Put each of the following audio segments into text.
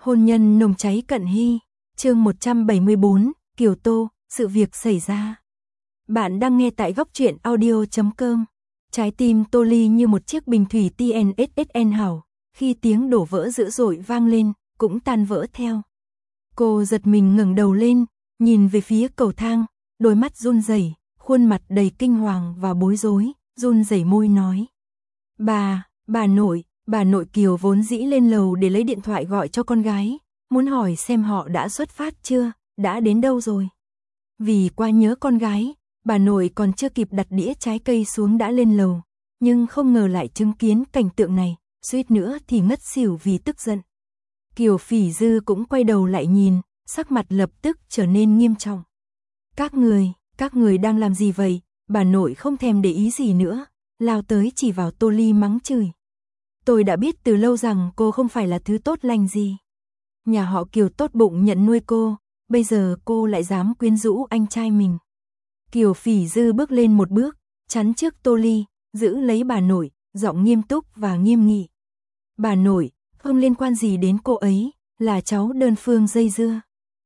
Hôn nhân nồng cháy cận hy, chương 174, Kiều Tô, sự việc xảy ra. Bạn đang nghe tại góc truyện audio.com. Trái tim Tô Ly như một chiếc bình thủy TNSSN hảo, khi tiếng đổ vỡ dữ dội vang lên, cũng tan vỡ theo. Cô giật mình ngẩng đầu lên, nhìn về phía cầu thang, đôi mắt run rẩy, khuôn mặt đầy kinh hoàng và bối rối, run rẩy môi nói: Bà nội Kiều vốn dĩ lên lầu để lấy điện thoại gọi cho con gái, muốn hỏi xem họ đã xuất phát chưa, đã đến đâu rồi. Vì quá nhớ con gái, bà nội còn chưa kịp đặt đĩa trái cây xuống đã lên lầu, nhưng không ngờ lại chứng kiến cảnh tượng này, suýt nữa thì ngất xỉu vì tức giận. Kiều Phỉ Dư cũng quay đầu lại nhìn, sắc mặt lập tức trở nên nghiêm trọng. Các người đang làm gì vậy? Bà nội không thèm để ý gì nữa, lao tới chỉ vào Tô Ly mắng chửi. Tôi đã biết từ lâu rằng cô không phải là thứ tốt lành gì. Nhà họ Kiều tốt bụng nhận nuôi cô, bây giờ cô lại dám quyến rũ anh trai mình. Kiều Phỉ Dư bước lên một bước, chắn trước Tô Ly, giữ lấy bà nội, giọng nghiêm túc và nghiêm nghị. Bà nội, không liên quan gì đến cô ấy, là cháu đơn phương dây dưa.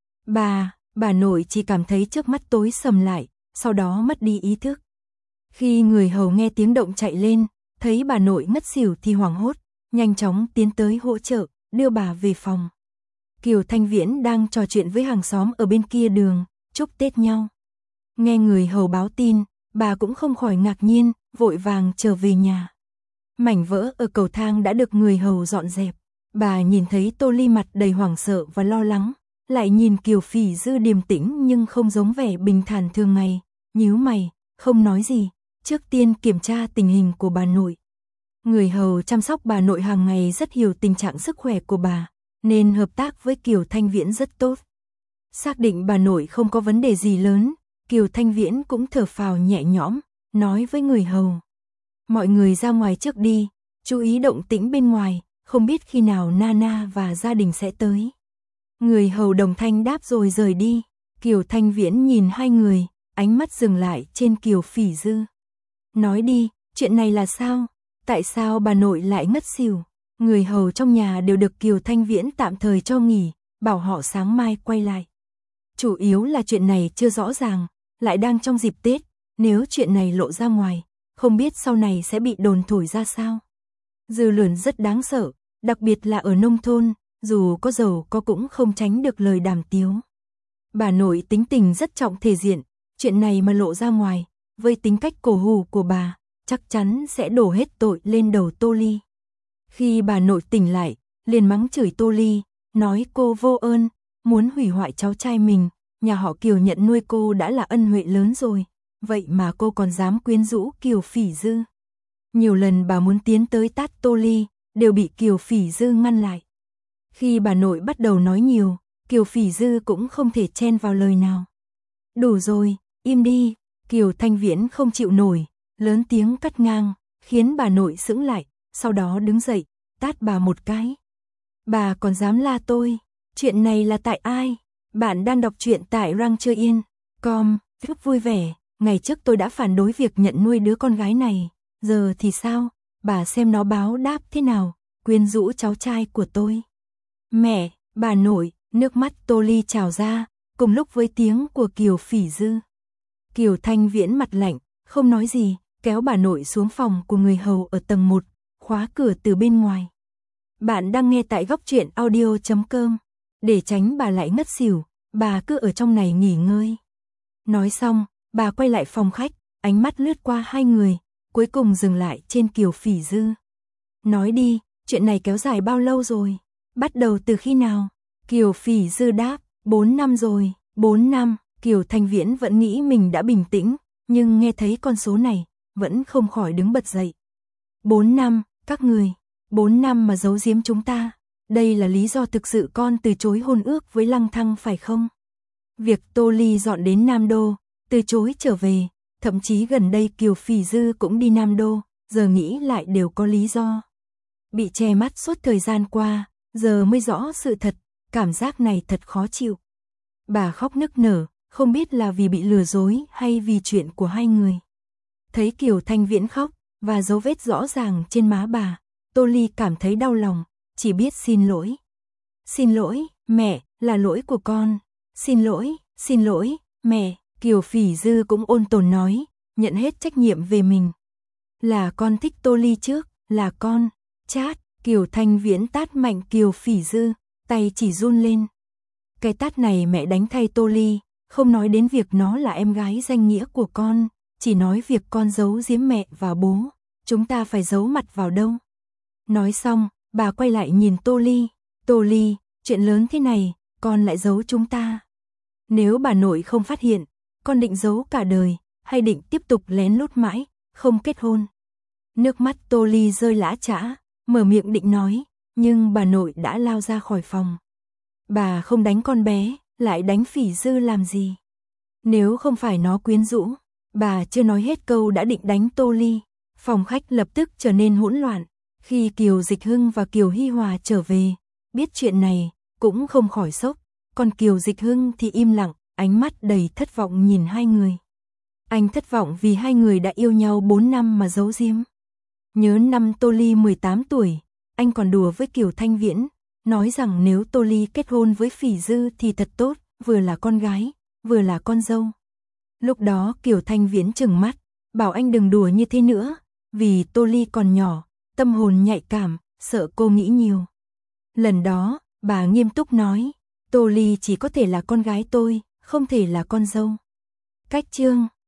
Bà nội chỉ cảm thấy trước mắt tối sầm lại, sau đó mất đi ý thức. Khi người hầu nghe tiếng động chạy lên, thấy bà nội ngất xỉu thì hoảng hốt, nhanh chóng tiến tới hỗ trợ, đưa bà về phòng. Kiều Thanh Viễn đang trò chuyện với hàng xóm ở bên kia đường, chúc Tết nhau. Nghe người hầu báo tin, bà cũng không khỏi ngạc nhiên, vội vàng trở về nhà. Mảnh vỡ ở cầu thang đã được người hầu dọn dẹp. Bà nhìn thấy Tô Ly mặt đầy hoảng sợ và lo lắng, lại nhìn Kiều Phỉ Dư điềm tĩnh nhưng không giống vẻ bình thản thường ngày, nhíu mày, không nói gì, trước tiên kiểm tra tình hình của bà nội. Người hầu chăm sóc bà nội hàng ngày rất hiểu tình trạng sức khỏe của bà, nên hợp tác với Kiều Thanh Viễn rất tốt. Xác định bà nội không có vấn đề gì lớn, Kiều Thanh Viễn cũng thở phào nhẹ nhõm, nói với người hầu. Mọi người ra ngoài trước đi, chú ý động tĩnh bên ngoài, không biết khi nào Nana và gia đình sẽ tới. Người hầu đồng thanh đáp rồi rời đi. Kiều Thanh Viễn nhìn hai người, ánh mắt dừng lại trên Kiều Phỉ Dư. Nói đi, chuyện này là sao? Tại sao bà nội lại ngất xỉu? Người hầu trong nhà đều được Kiều Thanh Viễn tạm thời cho nghỉ, bảo họ sáng mai quay lại. Chủ yếu là chuyện này chưa rõ ràng, lại đang trong dịp Tết, nếu chuyện này lộ ra ngoài, không biết sau này sẽ bị đồn thổi ra sao. Dư luận rất đáng sợ, đặc biệt là ở nông thôn, dù có giàu có cũng không tránh được lời đàm tiếu. Bà nội tính tình rất trọng thể diện, chuyện này mà lộ ra ngoài, với tính cách cổ hủ của bà, chắc chắn sẽ đổ hết tội lên đầu Tô Ly. Khi bà nội tỉnh lại, liền mắng chửi Tô Ly, nói cô vô ơn, muốn hủy hoại cháu trai mình, nhà họ Kiều nhận nuôi cô đã là ân huệ lớn rồi, vậy mà cô còn dám quyến rũ Kiều Phỉ Dư. Nhiều lần bà muốn tiến tới tát Tô Ly, đều bị Kiều Phỉ Dư ngăn lại. Khi bà nội bắt đầu nói nhiều, Kiều Phỉ Dư cũng không thể chen vào lời nào. Đủ rồi, im đi. Kiều Thanh Viễn không chịu nổi, lớn tiếng cắt ngang, khiến bà nội sững lại, sau đó đứng dậy, tát bà một cái. Bà còn dám la tôi, chuyện này là tại ai? Bạn đang đọc truyện tại rangchớin.com, rất vui vẻ, ngày trước tôi đã phản đối việc nhận nuôi đứa con gái này, giờ thì sao? Bà xem nó báo đáp thế nào, quyến rũ cháu trai của tôi. Mẹ, bà nội, nước mắt Tô Ly trào ra, cùng lúc với tiếng của Kiều Phỉ Dư. Kiều Thanh Viễn mặt lạnh, không nói gì, kéo bà nội xuống phòng của người hầu ở tầng 1, khóa cửa từ bên ngoài. Bạn đang nghe tại góc truyện audio.com. Để tránh bà lại ngất xỉu, bà cứ ở trong này nghỉ ngơi. Nói xong, bà quay lại phòng khách, ánh mắt lướt qua hai người, cuối cùng dừng lại trên Kiều Phỉ Dư. Nói đi, chuyện này kéo dài bao lâu rồi? Bắt đầu từ khi nào? Kiều Phỉ Dư đáp, 4 năm rồi. 4 năm, Kiều Thanh Viễn vẫn nghĩ mình đã bình tĩnh, nhưng nghe thấy con số này, vẫn không khỏi đứng bật dậy. 4 năm, các người, 4 năm mà giấu giếm chúng ta. Đây là lý do thực sự con từ chối hôn ước với Lăng Thăng phải không? Việc Tô Ly dọn đến Nam Đô, từ chối trở về, thậm chí gần đây Kiều Phỉ Dư cũng đi Nam Đô, giờ nghĩ lại đều có lý do. Bị che mắt suốt thời gian qua, giờ mới rõ sự thật, cảm giác này thật khó chịu. Bà khóc nức nở, không biết là vì bị lừa dối hay vì chuyện của hai người. Thấy Kiều Thanh Viễn khóc, và dấu vết rõ ràng trên má bà, Tô Ly cảm thấy đau lòng, chỉ biết xin lỗi. Xin lỗi, mẹ, là lỗi của con. Xin lỗi, mẹ. Kiều Phỉ Dư cũng ôn tồn nói, nhận hết trách nhiệm về mình. Là con thích Tô Ly trước, là con. Chát, Kiều Thanh Viễn tát mạnh Kiều Phỉ Dư, tay chỉ run lên. Cái tát này mẹ đánh thay Tô Ly, không nói đến việc nó là em gái danh nghĩa của con, chỉ nói việc con giấu giếm mẹ và bố. Chúng ta phải giấu mặt vào đâu? Nói xong, bà quay lại nhìn Tô Ly. Tô Ly, chuyện lớn thế này, con lại giấu chúng ta. Nếu bà nội không phát hiện, con định giấu cả đời, hay định tiếp tục lén lút mãi, không kết hôn? Nước mắt Tô Ly rơi lã chã, mở miệng định nói, nhưng bà nội đã lao ra khỏi phòng. Bà không đánh con bé, lại đánh Phỉ Dư làm gì? Nếu không phải nó quyến rũ, bà chưa nói hết câu đã định đánh Tô Ly. Phòng khách lập tức trở nên hỗn loạn. Khi Kiều Dịch Hưng và Kiều Hy Hòa trở về, biết chuyện này, cũng không khỏi sốc. Còn Kiều Dịch Hưng thì im lặng, ánh mắt đầy thất vọng nhìn hai người. Anh thất vọng vì hai người đã yêu nhau 4 năm mà giấu giếm. Nhớ năm Tô Ly 18 tuổi, anh còn đùa với Kiều Thanh Viễn, nói rằng nếu Tô Ly kết hôn với Phỉ Dư thì thật tốt, vừa là con gái, vừa là con dâu. Lúc đó Kiều Thanh Viễn trừng mắt, bảo anh đừng đùa như thế nữa, vì Tô Ly còn nhỏ, tâm hồn nhạy cảm, sợ cô nghĩ nhiều. Lần đó, bà nghiêm túc nói, Tô Ly chỉ có thể là con gái tôi, không thể là con dâu. Cách chương